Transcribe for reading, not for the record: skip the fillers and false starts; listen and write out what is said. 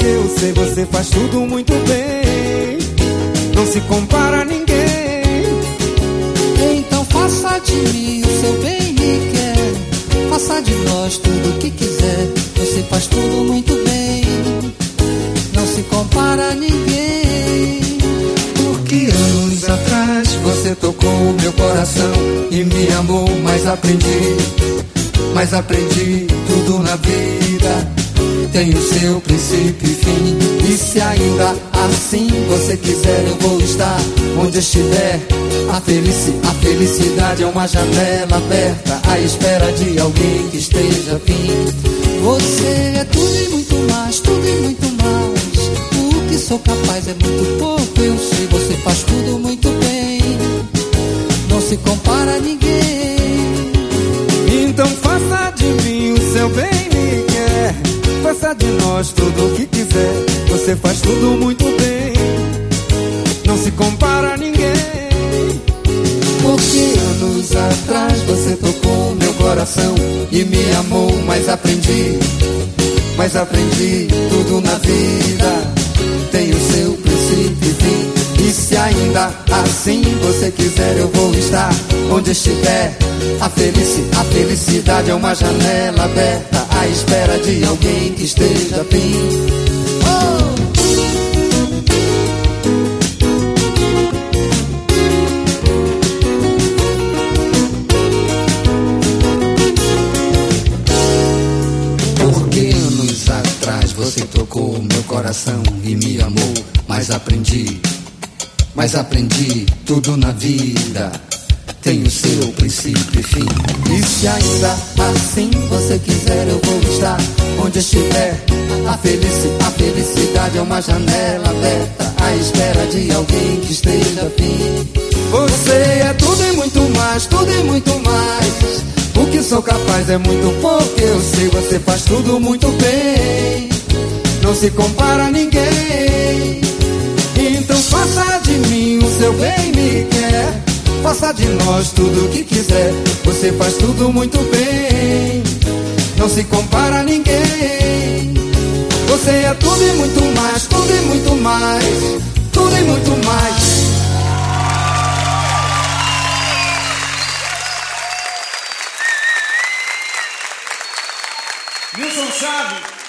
porque eu sei você faz tudo muito bem. Não se compara a ninguém. Então faça de mim o seu bem me quer. Faça de nós tudo o que quiser. Você faz tudo muito bem. Não se compara a ninguém. Porque anos atrás você tocou meu coração e me amou, mas aprendi tudo na vida. Tem o seu princípio e fim. E se ainda assim você quiser, eu vou estar onde estiver. A felicidade é uma janela aberta à espera de alguém que esteja afim. Você é tudo e muito mais, tudo e muito mais. O que sou capaz é muito pouco, eu sei. Você faz tudo muito bem. Não se compara a ninguém. Então faça de mim o seu bem me quer. Faça de nós tudo o que quiser. Você faz tudo muito bem. Não se compara a ninguém. Porque anos atrás você tocou meu coração e me amou, mas aprendi tudo na vida. Tem o seu princípio e fim. E se ainda assim você quiser, eu vou estar onde estiver. A felicidade é uma janela aberta à espera de alguém que esteja afim. Porque anos atrás você tocou meu coração e me amou, mas aprendi tudo na vida. Tem o seu princípio e fim. E se ainda assim você quiser, eu vou estar onde estiver. A felicidade é uma janela aberta à espera de alguém que esteja afim. Você é tudo e muito mais, tudo e muito mais. O que sou capaz é muito pouco, eu sei. Você faz tudo muito bem. Não se compara a ninguém. Então faça de mim o seu bem me quer. Faça de nós tudo o que quiser. Você faz tudo muito bem. Não se compara a ninguém. Você é tudo e muito mais, tudo e muito mais, tudo e muito mais. Wilson Chaves.